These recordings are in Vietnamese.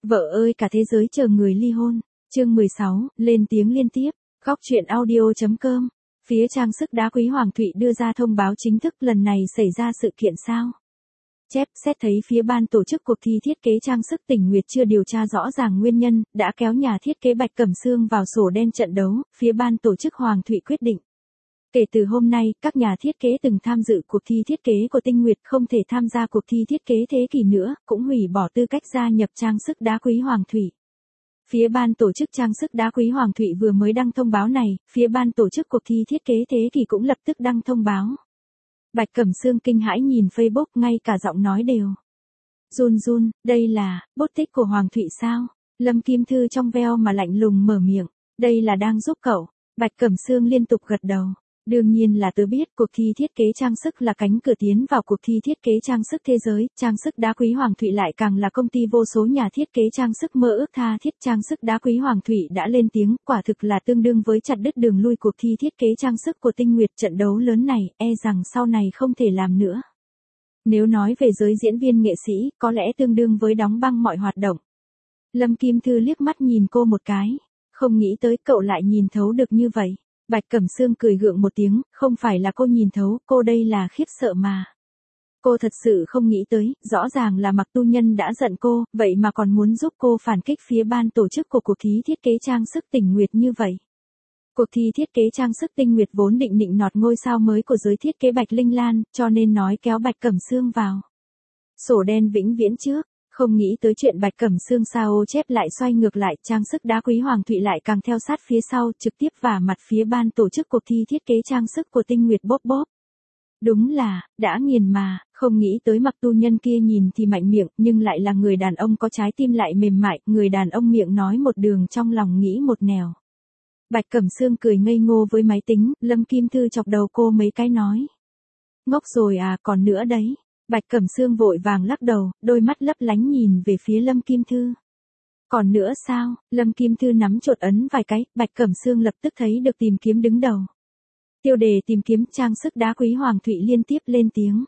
Vợ ơi cả thế giới chờ người ly hôn. Chương 16, lên tiếng liên tiếp. Góc truyện audio.com. Phía trang sức đá quý Hoàng Thụy đưa ra thông báo chính thức lần này xảy ra sự kiện sao. Chép xét thấy phía ban tổ chức cuộc thi thiết kế trang sức Tỉnh Nguyệt chưa điều tra rõ ràng nguyên nhân, đã kéo nhà thiết kế Bạch Cẩm Sương vào sổ đen trận đấu, phía ban tổ chức Hoàng Thụy quyết định. Kể từ hôm nay, các nhà thiết kế từng tham dự cuộc thi thiết kế của Tinh Nguyệt không thể tham gia cuộc thi thiết kế thế kỷ nữa, cũng hủy bỏ tư cách gia nhập trang sức đá quý Hoàng Thụy. Phía ban tổ chức trang sức đá quý Hoàng Thụy vừa mới đăng thông báo này, phía ban tổ chức cuộc thi thiết kế thế kỷ cũng lập tức đăng thông báo. Bạch Cẩm Sương kinh hãi nhìn Facebook, ngay cả giọng nói đều run, đây là bút tích của Hoàng Thụy sao? Lâm Kim Thư trong veo mà lạnh lùng mở miệng, đây là đang giúp cậu. Bạch Cẩm Sương liên tục gật đầu. Đương nhiên là tớ biết cuộc thi thiết kế trang sức là cánh cửa tiến vào cuộc thi thiết kế trang sức thế giới, trang sức đá quý Hoàng Thụy lại càng là công ty vô số nhà thiết kế trang sức mơ ước tha thiết. Trang sức đá quý Hoàng Thụy đã lên tiếng, quả thực là tương đương với chặt đứt đường lui cuộc thi thiết kế trang sức của Tinh Nguyệt. Trận đấu lớn này, e rằng sau này không thể làm nữa. Nếu nói về giới diễn viên nghệ sĩ, có lẽ tương đương với đóng băng mọi hoạt động. Lâm Kim Thư liếc mắt nhìn cô một cái, không nghĩ tới cậu lại nhìn thấu được như vậy. Bạch Cẩm Sương cười gượng một tiếng, không phải là cô nhìn thấu, cô đây là khiếp sợ mà. Cô thật sự không nghĩ tới, rõ ràng là Mạc Tu Nhân đã giận cô, vậy mà còn muốn giúp cô phản kích phía ban tổ chức của cuộc thi thiết kế trang sức Tỉnh Nguyệt như vậy. Cuộc thi thiết kế trang sức Tinh Nguyệt vốn định nịnh nọt ngôi sao mới của giới thiết kế Bạch Linh Lan, cho nên nói kéo Bạch Cẩm Sương vào sổ đen vĩnh viễn trước. Không nghĩ tới chuyện Bạch Cẩm Sương sao chép lại xoay ngược lại, trang sức đá quý Hoàng Thụy lại càng theo sát phía sau, trực tiếp vả mặt phía ban tổ chức cuộc thi thiết kế trang sức của Tinh Nguyệt bóp bóp. Đúng là, đã nghiền mà, không nghĩ tới Mạc Tu Nhân kia nhìn thì mạnh miệng, nhưng lại là người đàn ông có trái tim lại mềm mại, người đàn ông miệng nói một đường trong lòng nghĩ một nẻo. Bạch Cẩm Sương cười ngây ngô với máy tính, Lâm Kim Thư chọc đầu cô mấy cái nói. Ngốc rồi à, còn nữa đấy. Bạch Cẩm Sương vội vàng lắc đầu, đôi mắt lấp lánh nhìn về phía Lâm Kim Thư. Còn nữa sao? Lâm Kim Thư nắm chột ấn vài cái, Bạch Cẩm Sương lập tức thấy được tìm kiếm đứng đầu. Tiêu đề tìm kiếm trang sức đá quý Hoàng Thụy liên tiếp lên tiếng.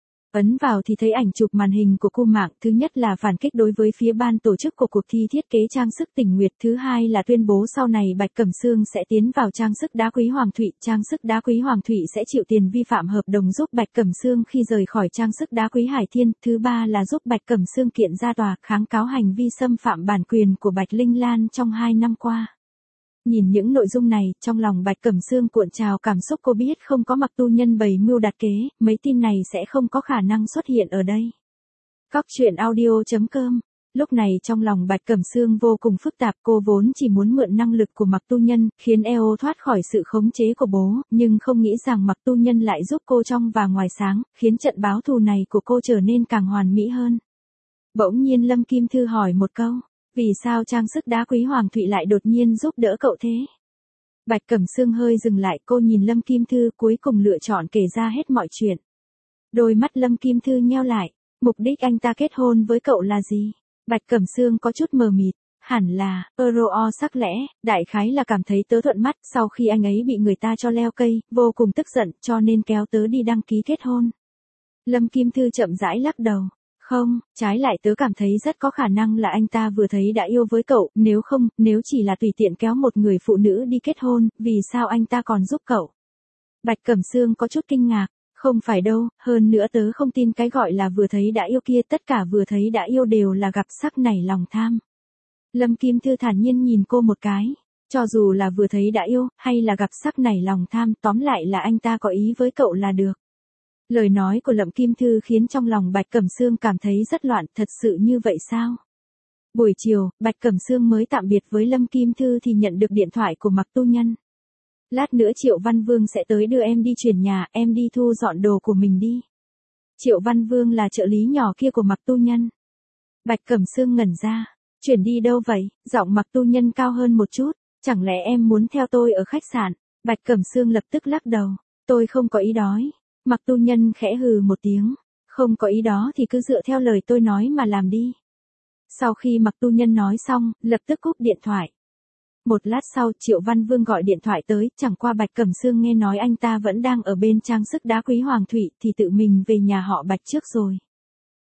Ấn vào thì thấy ảnh chụp màn hình của cô mạng, thứ nhất là phản kích đối với phía ban tổ chức của cuộc thi thiết kế trang sức Tỉnh Nguyệt, thứ hai là tuyên bố sau này Bạch Cẩm Sương sẽ tiến vào trang sức đá quý Hoàng Thụy, trang sức đá quý Hoàng Thụy sẽ chịu tiền vi phạm hợp đồng giúp Bạch Cẩm Sương khi rời khỏi trang sức đá quý Hải Thiên, thứ ba là giúp Bạch Cẩm Sương kiện ra tòa kháng cáo hành vi xâm phạm bản quyền của Bạch Linh Lan trong 2 năm qua. Nhìn những nội dung này, trong lòng Bạch Cẩm Sương cuộn trào cảm xúc, cô biết không có Mạc Tu Nhân bày mưu đặt kế, mấy tin này sẽ không có khả năng xuất hiện ở đây. Góc truyện audio.com. Lúc này trong lòng Bạch Cẩm Sương vô cùng phức tạp, cô vốn chỉ muốn mượn năng lực của Mạc Tu Nhân, khiến EO thoát khỏi sự khống chế của bố, nhưng không nghĩ rằng Mạc Tu Nhân lại giúp cô trong và ngoài sáng, khiến trận báo thù này của cô trở nên càng hoàn mỹ hơn. Bỗng nhiên Lâm Kim Thư hỏi một câu. Vì sao trang sức đá quý Hoàng Thụy lại đột nhiên giúp đỡ cậu thế? Bạch Cẩm Sương hơi dừng lại, cô nhìn Lâm Kim Thư cuối cùng lựa chọn kể ra hết mọi chuyện. Đôi mắt Lâm Kim Thư nheo lại, mục đích anh ta kết hôn với cậu là gì? Bạch Cẩm Sương có chút mờ mịt, hẳn là, sắc lẽ, đại khái là cảm thấy tớ thuận mắt sau khi anh ấy bị người ta cho leo cây, vô cùng tức giận cho nên kéo tớ đi đăng ký kết hôn. Lâm Kim Thư chậm rãi lắc đầu. Không, trái lại tớ cảm thấy rất có khả năng là anh ta vừa thấy đã yêu với cậu, nếu chỉ là tùy tiện kéo một người phụ nữ đi kết hôn, vì sao anh ta còn giúp cậu? Bạch Cẩm Sương có chút kinh ngạc, không phải đâu, hơn nữa tớ không tin cái gọi là vừa thấy đã yêu kia, tất cả vừa thấy đã yêu đều là gặp sắc nảy lòng tham. Lâm Kim Thư thản nhiên nhìn cô một cái, cho dù là vừa thấy đã yêu, hay là gặp sắc nảy lòng tham, tóm lại là anh ta có ý với cậu là được. Lời nói của Lâm Kim Thư khiến trong lòng Bạch Cẩm Sương cảm thấy rất loạn, thật sự như vậy sao? Buổi chiều, Bạch Cẩm Sương mới tạm biệt với Lâm Kim Thư thì nhận được điện thoại của Mạc Tu Nhân. Lát nữa Triệu Văn Vương sẽ tới đưa em đi chuyển nhà, em đi thu dọn đồ của mình đi. Triệu Văn Vương là trợ lý nhỏ kia của Mạc Tu Nhân. Bạch Cẩm Sương ngẩn ra, chuyển đi đâu vậy? Giọng Mạc Tu Nhân cao hơn một chút, chẳng lẽ em muốn theo tôi ở khách sạn? Bạch Cẩm Sương lập tức lắc đầu, tôi không có ý đói. Mạc Tu Nhân khẽ hừ một tiếng, không có ý đó thì cứ dựa theo lời tôi nói mà làm đi. Sau khi Mạc Tu Nhân nói xong, lập tức cúp điện thoại. Một lát sau, Triệu Văn Vương gọi điện thoại tới, chẳng qua Bạch Cẩm Sương nghe nói anh ta vẫn đang ở bên trang sức đá quý Hoàng Thụy thì tự mình về nhà họ Bạch trước rồi.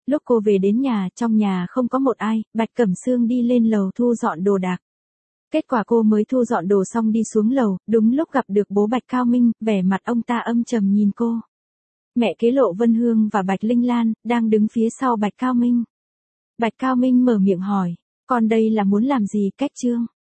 Lúc cô về đến nhà, trong nhà không có một ai, Bạch Cẩm Sương đi lên lầu thu dọn đồ đạc. Kết quả cô mới thu dọn đồ xong đi xuống lầu, đúng lúc gặp được bố Bạch Cao Minh, vẻ mặt ông ta âm trầm nhìn cô. Mẹ kế Lộ Vân Hương và Bạch Linh Lan, đang đứng phía sau Bạch Cao Minh. Bạch Cao Minh mở miệng hỏi, con đây là muốn làm gì, cách trương?